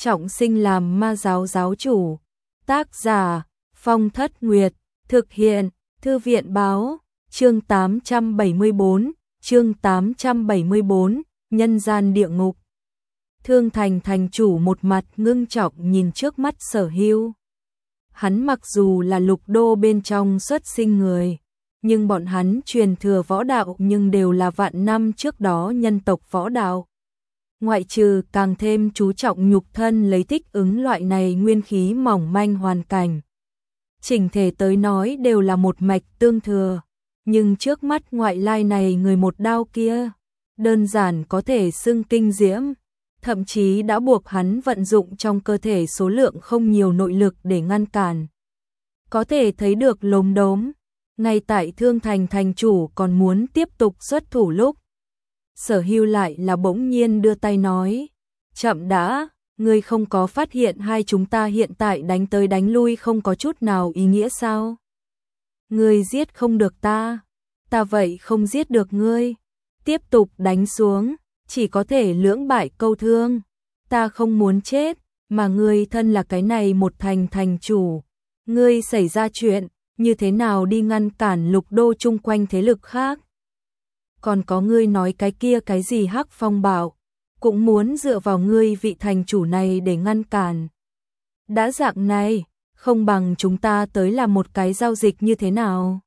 trọng sinh làm ma giáo giáo chủ. Tác giả Phong Thất Nguyệt. Thực hiện Thư viện Báo. Chương 874, Nhân gian địa ngục. Thương Thành thành chủ một mặt ngưng trọng nhìn trước mắt Sở Hưu. Hắn mặc dù là lục đô bên trong xuất sinh người, nhưng bọn hắn truyền thừa võ đạo nhưng đều là vạn năm trước đó nhân tộc võ đạo. Ngoại trừ càng thêm chú trọng nhục thân lấy thích ứng loại này nguyên khí mỏng manh hoàn cảnh. Chỉnh thể tới nói đều là một mạch tương thừa, nhưng trước mắt ngoại lai này người một đao kia, đơn giản có thể xưng kinh diễm, thậm chí đã buộc hắn vận dụng trong cơ thể số lượng không nhiều nội lực để ngăn cản. Có thể thấy được lốm đốm, ngay tại Thương Thành thành chủ còn muốn tiếp tục xuất thủ lúc. Sở Hưu lại là bỗng nhiên đưa tay nói, chậm đã, ngươi không có phát hiện hai chúng ta hiện tại đánh tới đánh lui không có chút nào ý nghĩa sao? Ngươi giết không được ta vậy không giết được ngươi, tiếp tục đánh xuống, chỉ có thể lưỡng bại câu thương. Ta không muốn chết, mà ngươi thân là cái này một thành chủ, ngươi xảy ra chuyện, như thế nào đi ngăn cản lục đô chung quanh thế lực khác? Còn có ngươi nói cái kia cái gì Hắc Phong Bảo, cũng muốn dựa vào ngươi vị thành chủ này để ngăn cản. Đã dạng này, không bằng chúng ta tới làm một cái giao dịch như thế nào?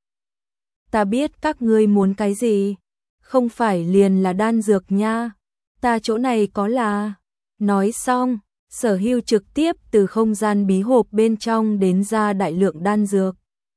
Ta biết các ngươi muốn cái gì, không phải liền là đan dược nha, ta chỗ này có là. Nói xong, Sở Hưu trực tiếp từ không gian bí hộp bên trong đến ra đại lượng đan dược.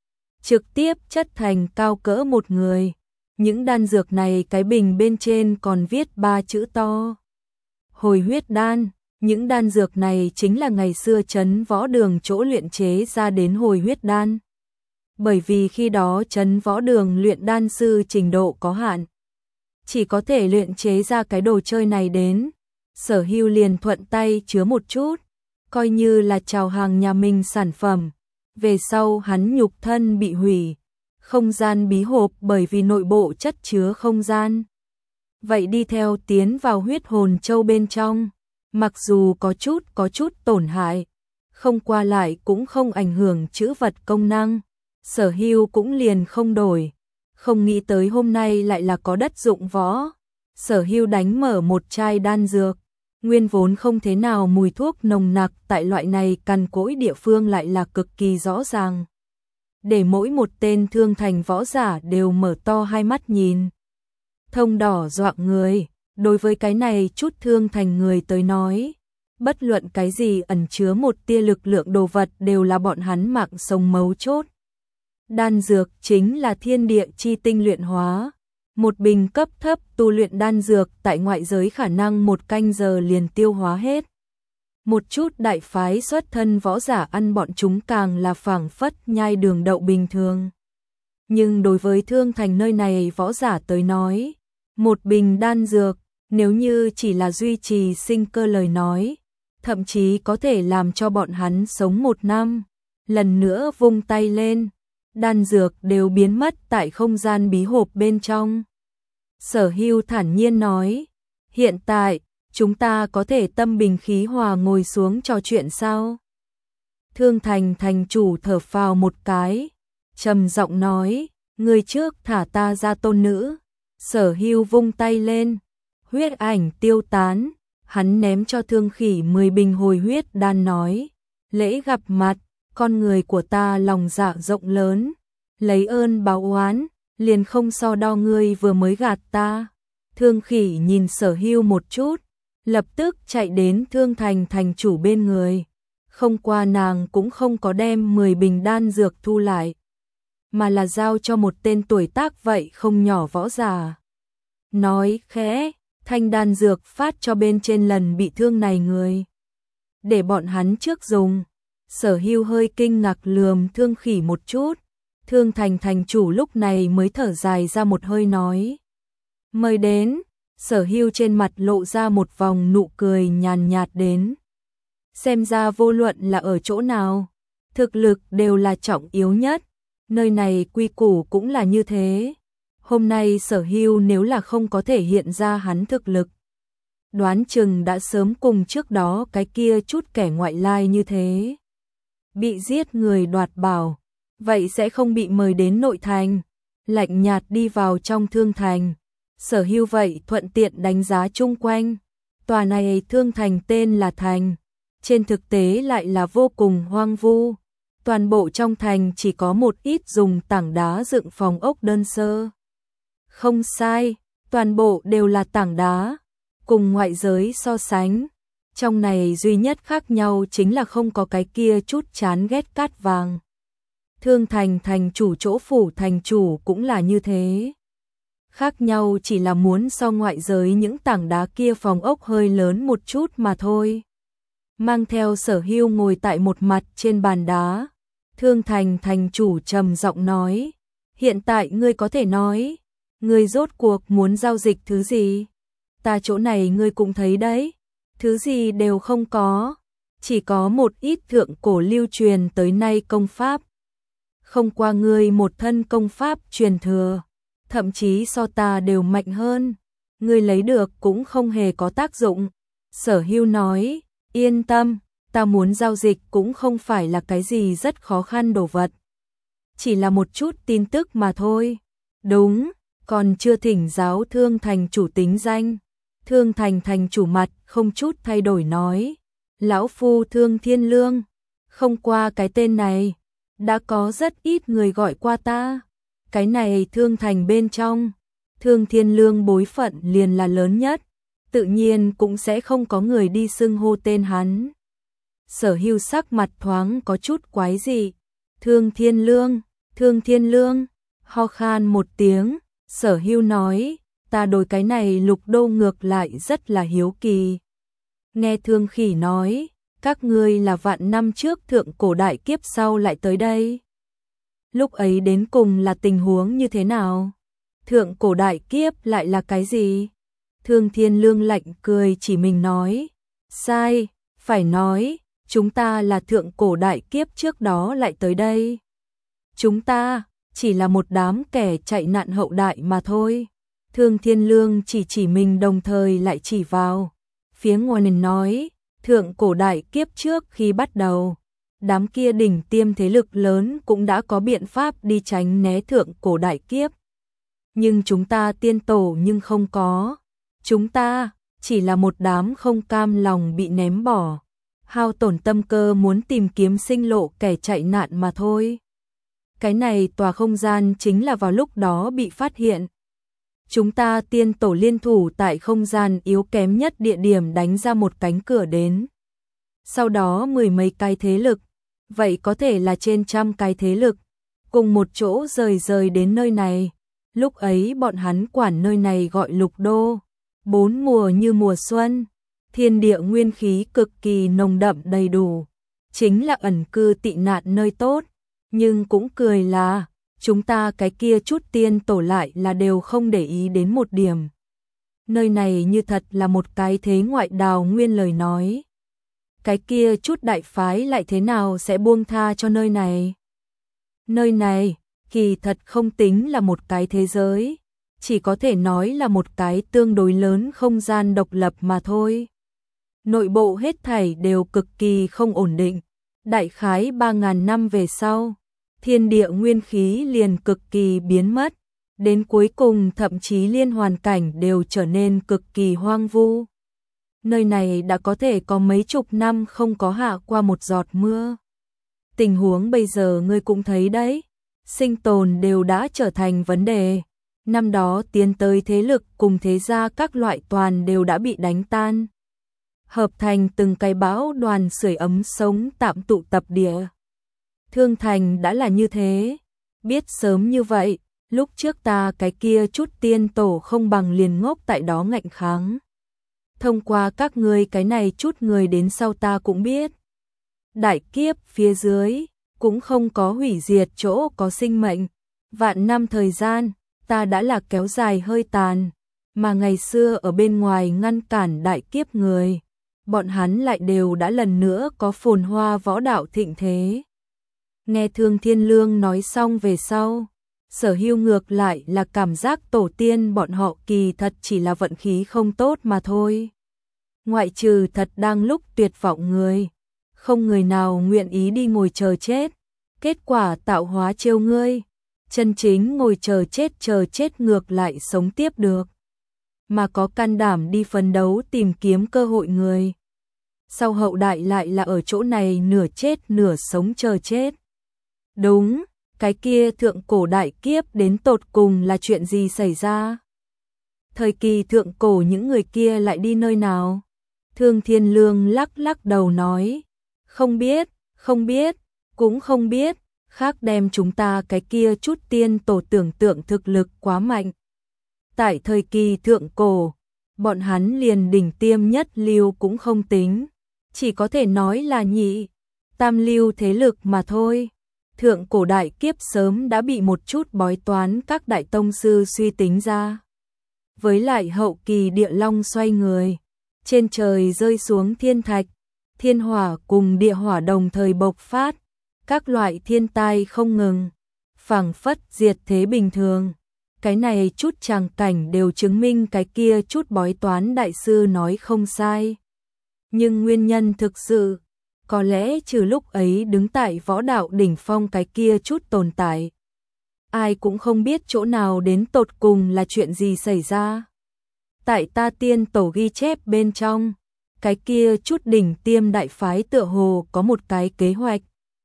Trực tiếp chất thành cao cỡ một người. Những đan dược này cái bình bên trên còn viết 3 chữ to. Hồi huyết đan, những đan dược này chính là ngày xưa Trấn Võ Đường chỗ luyện chế ra đến hồi huyết đan. Bởi vì khi đó Trấn Võ Đường luyện đan sư trình độ có hạn, chỉ có thể luyện chế ra cái đồ chơi này đến. Sở Hưu liền thuận tay chứa một chút, coi như là chào hàng nhà mình sản phẩm. Về sau hắn nhục thân bị hủy, không gian bí hộp bởi vì nội bộ chất chứa không gian. Vậy đi theo tiến vào huyết hồn châu bên trong, mặc dù có chút tổn hại, không qua lại cũng không ảnh hưởng chữ vật công năng. Sở Hưu cũng liền không đổi, không nghĩ tới hôm nay lại là có đất dụng võ. Sở Hưu đánh mở một chai đan dược, nguyên vốn không thế nào mùi thuốc nồng nặc tại loại này cằn cỗi địa phương lại là cực kỳ rõ ràng. Để mỗi một tên Thương Thành võ giả đều mở to hai mắt nhìn. Thông đỏ dọa người, đối với cái này chút Thương Thành người tới nói, bất luận cái gì ẩn chứa một tia lực lượng đồ vật đều là bọn hắn mạng sống mấu chốt. Đan dược chính là thiên địa chi tinh luyện hóa. Một bình cấp thấp tu luyện đan dược tại ngoại giới khả năng 1 canh giờ liền tiêu hóa hết. Một chút đại phái xuất thân võ giả ăn bọn chúng càng là phảng phất nhai đường đậu bình thường. Nhưng đối với Thương Thành nơi này võ giả tới nói, một bình đan dược, nếu như chỉ là duy trì sinh cơ lời nói, thậm chí có thể làm cho bọn hắn sống 1 năm. Lần nữa vung tay lên, đan dược đều biến mất tại không gian bí hộp bên trong. Sở Hưu thản nhiên nói, hiện tại, chúng ta có thể tâm bình khí hòa ngồi xuống trò chuyện sao? Thương Thành thành chủ thở phào một cái, trầm giọng nói, người trước thả ta ra tôn nữ. Sở Hưu vung tay lên, huyết ảnh tiêu tán, hắn ném cho Thương Khỉ 10 bình hồi huyết đan nói, lễ gặp mặt, con người của ta lòng dạ rộng lớn, lấy ơn báo oán, liền không so đo ngươi vừa mới gạt ta. Thương Khỉ nhìn Sở Hưu một chút, lập tức chạy đến Thương Thành thành chủ bên người. Không qua nàng cũng không có đem 10 bình đan dược thu lại, mà là giao cho một tên tuổi tác vậy không nhỏ võ giả. Nói khẽ, thanh đan dược phát cho bên trên lần bị thương này người, để bọn hắn trước dùng. Sở Hưu hơi kinh ngạc lườm Thương Khỉ một chút. Thương Thành thành chủ lúc này mới thở dài ra một hơi nói, mời đến. Sở Hưu trên mặt lộ ra một vòng nụ cười nhàn nhạt đến. Xem ra vô luận là ở chỗ nào, thực lực đều là trọng yếu nhất, nơi này quy củ cũng là như thế. Hôm nay Sở Hưu nếu là không có thể hiện ra hắn thực lực, đoán chừng đã sớm cùng trước đó cái kia chút kẻ ngoại lai như thế. Bị giết người đoạt bảo, vậy sẽ không bị mời đến nội thành, lạnh nhạt đi vào trong thương thành. Sở Hưu vậy thuận tiện đánh giá chung quanh. Tòa này thương thành tên là thành, trên thực tế lại là vô cùng hoang vu. Toàn bộ trong thành chỉ có một ít dùng tảng đá dựng phòng ốc đơn sơ. Không sai, toàn bộ đều là tảng đá. Cùng ngoại giới so sánh, trong này duy nhất khác nhau chính là không có cái kia chút chán ghét cát vàng. Thương thành thành chủ chỗ phủ thành chủ cũng là như thế. Khác nhau chỉ là muốn so ngoại giới những tảng đá kia phòng ốc hơi lớn một chút mà thôi. Mang theo Sở Hưu ngồi tại một mặt trên bàn đá. Thương thành thành chủ trầm giọng nói, hiện tại ngươi có thể nói, ngươi rốt cuộc muốn giao dịch thứ gì? Ta chỗ này ngươi cũng thấy đấy, thứ gì đều không có, chỉ có một ít thượng cổ lưu truyền tới nay công pháp. Không qua ngươi một thân công pháp truyền thừa, thậm chí so ta đều mạnh hơn, ngươi lấy được cũng không hề có tác dụng. Sở Hưu nói, yên tâm, ta muốn giao dịch cũng không phải là cái gì rất khó khăn đồ vật. Chỉ là một chút tin tức mà thôi. Đúng, còn chưa thỉnh giáo Thương thành chủ tính danh. Thương thành thành chủ mặt không chút thay đổi nói, lão phu Thương Thiên Lương. Không qua cái tên này, đã có rất ít người gọi qua ta. Cái này Thương thành bên trong, Thương Thiên Lương bối phận liền là lớn nhất, tự nhiên cũng sẽ không có người đi xưng hô tên hắn. Sở Hưu sắc mặt thoáng có chút quái dị. Thương Thiên Lương, ho khan một tiếng, Sở Hưu nói, ta đối cái này Lục Đô ngược lại rất là hiếu kỳ. Nghe Thương Khỉ nói, các ngươi là vạn năm trước thượng cổ đại kiếp sau lại tới đây. Lúc ấy đến cùng là tình huống như thế nào? Thượng cổ đại kiếp lại là cái gì? Thương Thiên Lương lạnh cười chỉ mình nói, sai, phải nói, chúng ta là thượng cổ đại kiếp trước đó lại tới đây. Chúng ta chỉ là một đám kẻ chạy nạn hậu đại mà thôi. Thương Thiên Lương chỉ mình đồng thời lại chỉ vào. Phía ngoài nói, thượng cổ đại kiếp trước khi bắt đầu, đám kia đỉnh tiêm thế lực lớn cũng đã có biện pháp đi tránh né thượng cổ đại kiếp. Nhưng chúng ta tiên tổ nhưng không có. Chúng ta chỉ là một đám không cam lòng bị ném bỏ, hao tổn tâm cơ muốn tìm kiếm sinh lộ kẻ chạy nạn mà thôi. Cái này tòa không gian chính là vào lúc đó bị phát hiện. Chúng ta tiên tổ liên thủ tại không gian yếu kém nhất địa điểm đánh ra một cánh cửa đến. Sau đó mười mấy cái thế lực, vậy có thể là trên trăm cái thế lực, cùng một chỗ rời đến nơi này. Lúc ấy bọn hắn quản nơi này gọi Lục Đô. 4 mùa như mùa xuân, thiên địa nguyên khí cực kỳ nồng đậm đầy đủ, chính là ẩn cư tị nạn nơi tốt, nhưng cũng cười là chúng ta cái kia chút tiên tổ lại là đều không để ý đến một điểm. Nơi này như thật là một cái thế ngoại đào nguyên lời nói. Cái kia chút đại phái lại thế nào sẽ buông tha cho nơi này? Nơi này, kỳ thật không tính là một cái thế giới, chỉ có thể nói là một cái tương đối lớn không gian độc lập mà thôi. Nội bộ hết thảy đều cực kỳ không ổn định. Đại khái 3.000 năm về sau, thiên địa nguyên khí liền cực kỳ biến mất, đến cuối cùng thậm chí liên hoàn cảnh đều trở nên cực kỳ hoang vu. Nơi này đã có thể có mấy chục năm không có hạ qua một giọt mưa. Tình huống bây giờ ngươi cũng thấy đấy, sinh tồn đều đã trở thành vấn đề. Năm đó tiến tới thế lực cùng thế gia các loại toàn đều đã bị đánh tan, hợp thành từng cái bão đoàn sưởi ấm sống tạm tụ tập địa. Thương thành đã là như thế, biết sớm như vậy, lúc trước ta cái kia chút tiên tổ không bằng liền ngốc tại đó ngạnh kháng. Thông qua các ngươi cái này chút người đến sau ta cũng biết. Đại kiếp phía dưới, cũng không có hủy diệt chỗ có sinh mệnh. Vạn năm thời gian, ta đã là kéo dài hơi tàn, mà ngày xưa ở bên ngoài ngăn cản đại kiếp người, bọn hắn lại đều đã lần nữa có phồn hoa võ đạo thịnh thế. Nghe Thương Thiên Lương nói xong về sau, Sở Hưu ngược lại là cảm giác tổ tiên bọn họ kỳ thật chỉ là vận khí không tốt mà thôi. ngoại trừ thật đang lúc tuyệt vọng người, không người nào nguyện ý đi ngồi chờ chết. Kết quả tạo hóa trêu ngươi, chân chính ngồi chờ chết ngược lại sống tiếp được, mà có can đảm đi phấn đấu tìm kiếm cơ hội người. Sau hậu đại lại là ở chỗ này nửa chết nửa sống chờ chết. Đúng, cái kia thượng cổ đại kiếp đến tột cùng là chuyện gì xảy ra? Thời kỳ thượng cổ những người kia lại đi nơi nào? Thương Thiên Lương lắc lắc đầu nói, không biết, cũng không biết, khác đem chúng ta cái kia chút tiên tổ tưởng tượng thực lực quá mạnh. Tại thời kỳ thượng cổ, bọn hắn liền đỉnh tiêm nhất lưu cũng không tính, chỉ có thể nói là nhị, tam lưu thế lực mà thôi. Thượng cổ đại kiếp sớm đã bị một chút bói toán các đại tông sư suy tính ra. Với lại hậu kỳ địa long xoay người, trên trời rơi xuống thiên thạch, thiên hỏa cùng địa hỏa đồng thời bộc phát, các loại thiên tai không ngừng, phảng phất diệt thế bình thường. Cái này chút tràng cảnh đều chứng minh cái kia chút bói toán đại sư nói không sai. Nhưng nguyên nhân thực sự, có lẽ trừ lúc ấy đứng tại võ đạo đỉnh phong cái kia chút tồn tại, ai cũng không biết chỗ nào đến tột cùng là chuyện gì xảy ra. Tại ta tiên tổ ghi chép bên trong, cái kia chút đỉnh tiêm đại phái tựa hồ có một cái kế hoạch,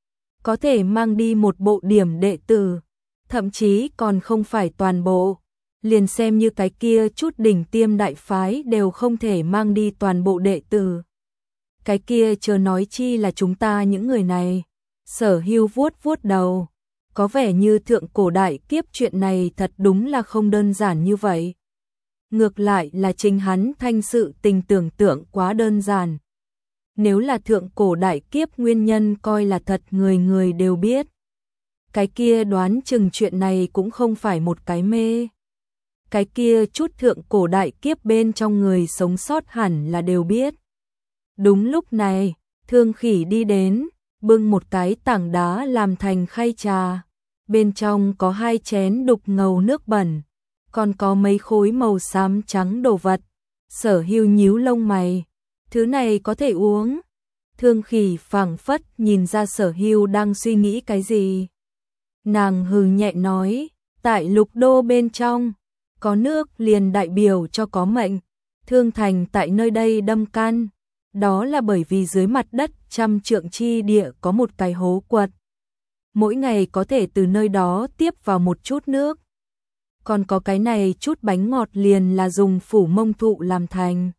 có thể mang đi một bộ điểm đệ tử, thậm chí còn không phải toàn bộ, liền xem như cái kia chút đỉnh tiêm đại phái đều không thể mang đi toàn bộ đệ tử. Cái kia chờ nói chi là chúng ta những người này. Sở Hưu vuốt vuốt đầu, có vẻ như thượng cổ đại kiếp chuyện này thật đúng là không đơn giản như vậy. Ngược lại là chính hắn thanh sự tình tưởng tượng quá đơn giản. Nếu là thượng cổ đại kiếp nguyên nhân coi là thật người người đều biết. Cái kia đoán chừng chuyện này cũng không phải một cái mê. Cái kia chút thượng cổ đại kiếp bên trong người sống sót hẳn là đều biết. Đúng lúc này, Thương Khỉ đi đến, bưng một cái tảng đá làm thành khay trà. Bên trong có 2 chén đục ngầu nước bẩn, còn có mấy khối màu xám trắng đồ vật. Sở Hưu nhíu lông mày, thứ này có thể uống. Thương Khỉ phảng phất nhìn ra Sở Hưu đang suy nghĩ cái gì. Nàng hừ nhẹ nói, tại Lục Đô bên trong, có nước liền đại biểu cho có mệnh. Thương Thành tại nơi đây đâm căn, đó là bởi vì dưới mặt đất 100 trượng chi địa có một cái hố quật. Mỗi ngày có thể từ nơi đó tiếp vào một chút nước. Còn có cái này chút bánh ngọt liền là dùng phủ mông thụ làm thành.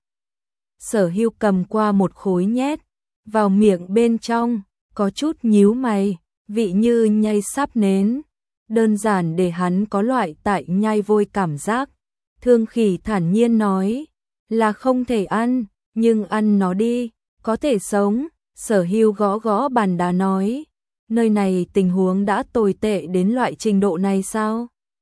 Sở Hưu cầm qua một khối nhét vào miệng bên trong, có chút nhíu mày, vị như nhai sáp nến, đơn giản để hắn có loại tại nhai vôi cảm giác. Thương Khỉ thản nhiên nói, là không thể ăn, nhưng ăn nó đi, có thể sống. Sở Hưu gõ gõ bàn đá nói, nơi này tình huống đã tồi tệ đến loại trình độ này sao?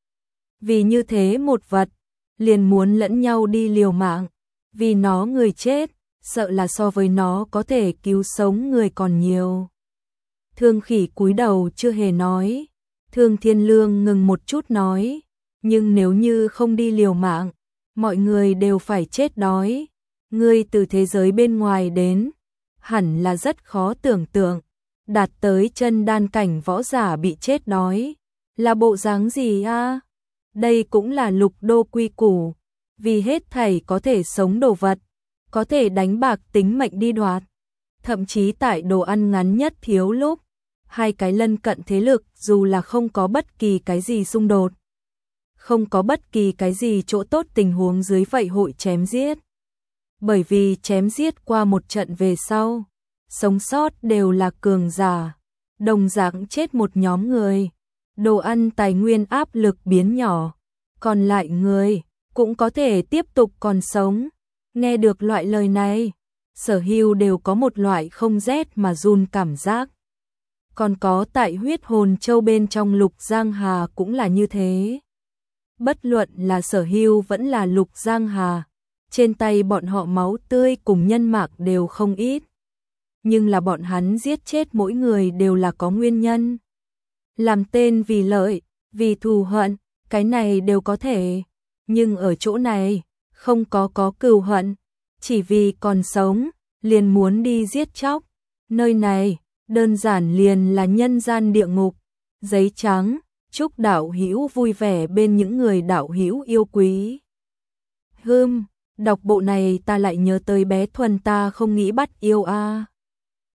Vì như thế một vật, liền muốn lẫn nhau đi liều mạng, vì nó người chết, sợ là so với nó có thể cứu sống người còn nhiều. Thương Khỉ cúi đầu chưa hề nói. Thương Thiên Lương ngừng một chút nói, nhưng nếu như không đi liều mạng, mọi người đều phải chết đói. Ngươi từ thế giới bên ngoài đến, hẳn là rất khó tưởng tượng, đạt tới chân đan cảnh võ giả bị chết đói, là bộ dáng gì a? Đây cũng là Lục Đô quy củ, vì hết thảy có thể sống đồ vật, có thể đánh bạc tính mệnh đi đoạt. Thậm chí tại đồ ăn ngắn nhất thiếu lúc, 2 cái lân cận thế lực dù là không có bất kỳ cái gì xung đột, không có bất kỳ cái gì chỗ tốt tình huống dưới vậy hội chém giết. Bởi vì chém giết qua một trận về sau, sống sót đều là cường giả, đồng dạng chết một nhóm người, đồ ăn tài nguyên áp lực biến nhỏ, còn lại người cũng có thể tiếp tục còn sống. Nghe được loại lời này, Sở Hưu đều có một loại không rét mà run cảm giác. Còn có tại huyết hồn châu bên trong Lục Giang Hà cũng là như thế. Bất luận là Sở Hưu vẫn là Lục Giang Hà, trên tay bọn họ máu tươi cùng nhân mạc đều không ít. Nhưng là bọn hắn giết chết mỗi người đều là có nguyên nhân. Làm tên vì lợi, vì thù hận, cái này đều có thể. Nhưng ở chỗ này, không có cừu hận, chỉ vì còn sống, liền muốn đi giết chóc. Nơi này, đơn giản liền là nhân gian địa ngục. Giấy trắng, chúc đạo hữu vui vẻ bên những người đạo hữu yêu quý. Đọc bộ này ta lại nhớ tới bé Thuần ta không nghĩ bắt yêu a.